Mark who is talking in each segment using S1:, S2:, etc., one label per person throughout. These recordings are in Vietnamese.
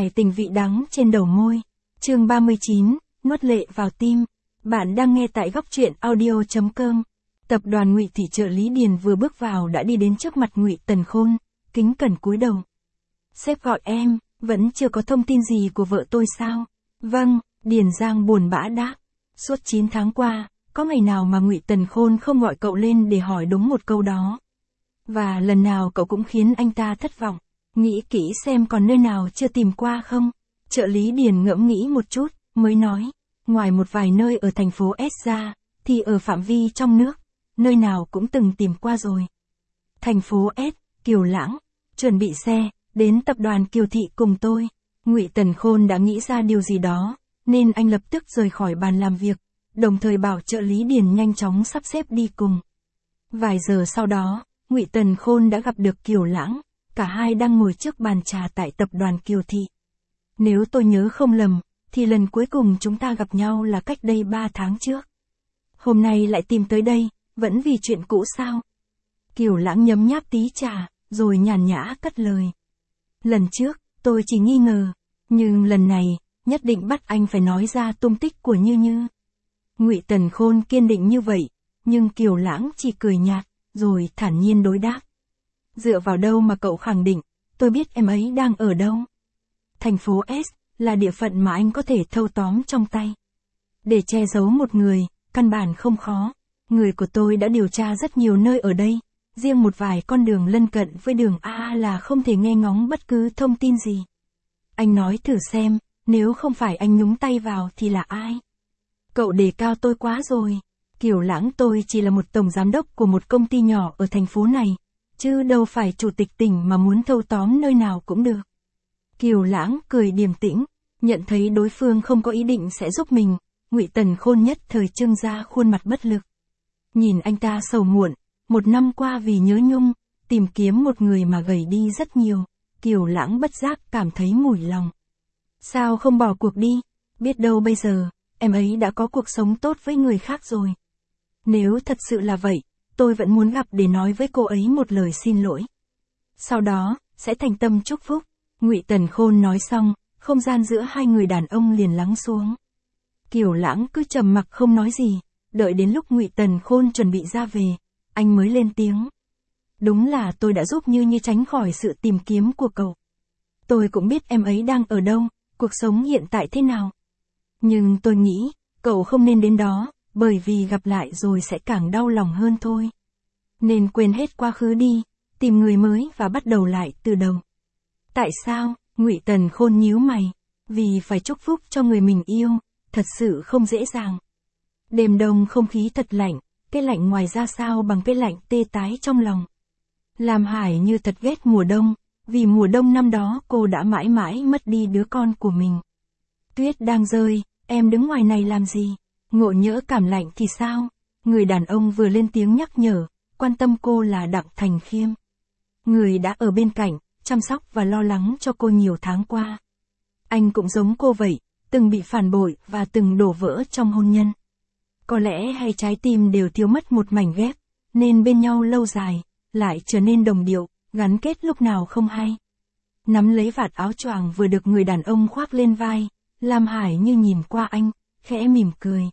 S1: Hải tình vị đắng trên đầu môi. Chương 39, nuốt lệ vào tim. Bạn đang nghe tại góc truyện audio.com. Tập đoàn Ngụy Thị trợ lý Điền vừa bước vào đã đi đến trước mặt Ngụy Tần Khôn, kính cẩn cúi đầu. Sếp gọi em, vẫn chưa có thông tin gì của vợ tôi sao? Vâng, Điền Giang buồn bã đáp. Suốt 9 tháng qua, có ngày nào mà Ngụy Tần Khôn không gọi cậu lên để hỏi đúng một câu đó. Và lần nào cậu cũng khiến anh ta thất vọng. Nghĩ kỹ xem còn nơi nào chưa tìm qua không? Trợ lý Điền ngẫm nghĩ một chút, mới nói. Ngoài một vài nơi ở thành phố S ra, thì ở phạm vi trong nước, nơi nào cũng từng tìm qua rồi. Thành phố S, Kiều Lãng, chuẩn bị xe, đến tập đoàn Kiều Thị cùng tôi. Ngụy Tần Khôn đã nghĩ ra điều gì đó, nên anh lập tức rời khỏi bàn làm việc, đồng thời bảo trợ lý Điền nhanh chóng sắp xếp đi cùng. Vài giờ sau đó, Ngụy Tần Khôn đã gặp được Kiều Lãng, cả hai đang ngồi trước bàn trà tại tập đoàn Kiều Thị. Nếu tôi nhớ không lầm, thì lần cuối cùng chúng ta gặp nhau là cách đây 3 tháng trước. Hôm nay lại tìm tới đây, vẫn vì chuyện cũ sao? Kiều Lãng nhấm nháp tí trà, rồi nhàn nhã cất lời. Lần trước, tôi chỉ nghi ngờ, nhưng lần này, nhất định bắt anh phải nói ra tung tích của Như Như. Ngụy Tần Khôn kiên định như vậy, nhưng Kiều Lãng chỉ cười nhạt, rồi thản nhiên đối đáp. Dựa vào đâu mà cậu khẳng định, tôi biết em ấy đang ở đâu? Thành phố S là địa phận mà anh có thể thâu tóm trong tay. Để che giấu một người, căn bản không khó. Người của tôi đã điều tra rất nhiều nơi ở đây, riêng một vài con đường lân cận với đường A là không thể nghe ngóng bất cứ thông tin gì. Anh nói thử xem, nếu không phải anh nhúng tay vào thì là ai? Cậu đề cao tôi quá rồi. Kiều Lãng, tôi chỉ là một tổng giám đốc của một công ty nhỏ ở thành phố này, chứ đâu phải chủ tịch tỉnh mà muốn thâu tóm nơi nào cũng được. Kiều Lãng cười điềm tĩnh, nhận thấy đối phương không có ý định sẽ giúp mình, Ngụy Tần Khôn nhất thời trưng ra khuôn mặt bất lực. Nhìn anh ta sầu muộn, 1 năm qua vì nhớ nhung, tìm kiếm một người mà gầy đi rất nhiều, Kiều Lãng bất giác cảm thấy mủi lòng. Sao không bỏ cuộc đi, biết đâu bây giờ, em ấy đã có cuộc sống tốt với người khác rồi. Nếu thật sự là vậy, tôi vẫn muốn gặp để nói với cô ấy một lời xin lỗi. Sau đó, sẽ thành tâm chúc phúc. Ngụy Tần Khôn nói xong, không gian giữa hai người đàn ông liền lắng xuống. Kiều Lãng cứ trầm mặc không nói gì, đợi đến lúc Ngụy Tần Khôn chuẩn bị ra về, anh mới lên tiếng. Đúng là tôi đã giúp Như Như tránh khỏi sự tìm kiếm của cậu. Tôi cũng biết em ấy đang ở đâu, cuộc sống hiện tại thế nào. Nhưng tôi nghĩ, cậu không nên đến đó, bởi vì gặp lại rồi sẽ càng đau lòng hơn thôi. Nên quên hết quá khứ đi, tìm người mới và bắt đầu lại từ đầu. Tại sao? Ngụy Tần Khôn nhíu mày. Vì phải chúc phúc cho người mình yêu, thật sự không dễ dàng. Đêm đông không khí thật lạnh, cái lạnh ngoài ra sao bằng cái lạnh tê tái trong lòng. Lam Hải Như thật ghét mùa đông, vì mùa đông năm đó cô đã mãi mãi mất đi đứa con của mình. Tuyết đang rơi, em đứng ngoài này làm gì? Ngộ nhỡ cảm lạnh thì sao? Người đàn ông vừa lên tiếng nhắc nhở, quan tâm cô là Đặng Thành Khiêm. Người đã ở bên cạnh, chăm sóc và lo lắng cho cô nhiều tháng qua. Anh cũng giống cô vậy, từng bị phản bội và từng đổ vỡ trong hôn nhân. Có lẽ hai trái tim đều thiếu mất một mảnh ghép, nên bên nhau lâu dài, lại trở nên đồng điệu, gắn kết lúc nào không hay. Nắm lấy vạt áo choàng vừa được người đàn ông khoác lên vai, Lam Hải Như nhìn qua anh, khẽ mỉm cười.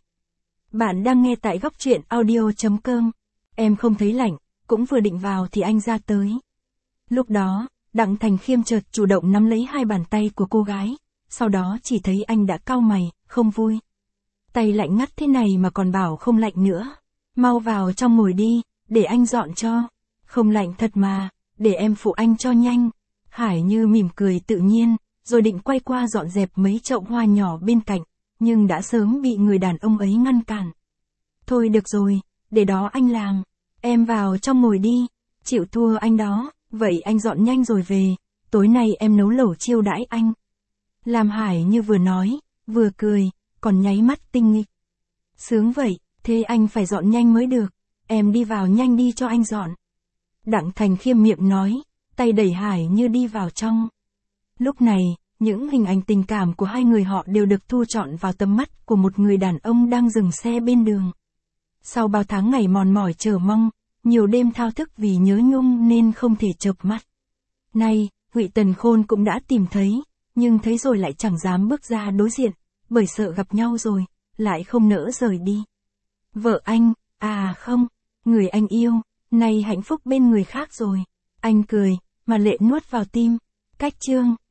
S1: Bạn đang nghe tại góc truyện audio.com. Em không thấy lạnh, cũng vừa định vào thì anh ra tới. Lúc đó, Đặng Thành Khiêm chợt chủ động nắm lấy hai bàn tay của cô gái, sau đó chỉ thấy anh đã cau mày, không vui. Tay lạnh ngắt thế này mà còn bảo không lạnh nữa. Mau vào trong ngồi đi, để anh dọn cho. Không lạnh thật mà, để em phụ anh cho nhanh. Hải Như mỉm cười tự nhiên, rồi định quay qua dọn dẹp mấy chậu hoa nhỏ bên cạnh, nhưng đã sớm bị người đàn ông ấy ngăn cản. Thôi được rồi, để đó anh làm. Em vào trong ngồi đi, chịu thua anh đó. Vậy anh dọn nhanh rồi về, tối nay em nấu lẩu chiêu đãi anh. Lam Hải Như vừa nói, vừa cười, còn nháy mắt tinh nghịch. Sướng vậy, thế anh phải dọn nhanh mới được, em đi vào nhanh đi cho anh dọn. Đặng Thành Khiêm miệng nói, tay đẩy Hải Như đi vào trong. Lúc này, những hình ảnh tình cảm của hai người họ đều được thu trọn vào tầm mắt của một người đàn ông đang dừng xe bên đường. Sau bao tháng ngày mòn mỏi chờ mong, nhiều đêm thao thức vì nhớ nhung nên không thể chợp mắt. Nay, Ngụy Tần Khôn cũng đã tìm thấy, nhưng thấy rồi lại chẳng dám bước ra đối diện, bởi sợ gặp nhau rồi, lại không nỡ rời đi. Vợ anh, à không, người anh yêu, nay hạnh phúc bên người khác rồi. Anh cười, mà lệ nuốt vào tim. Cách chương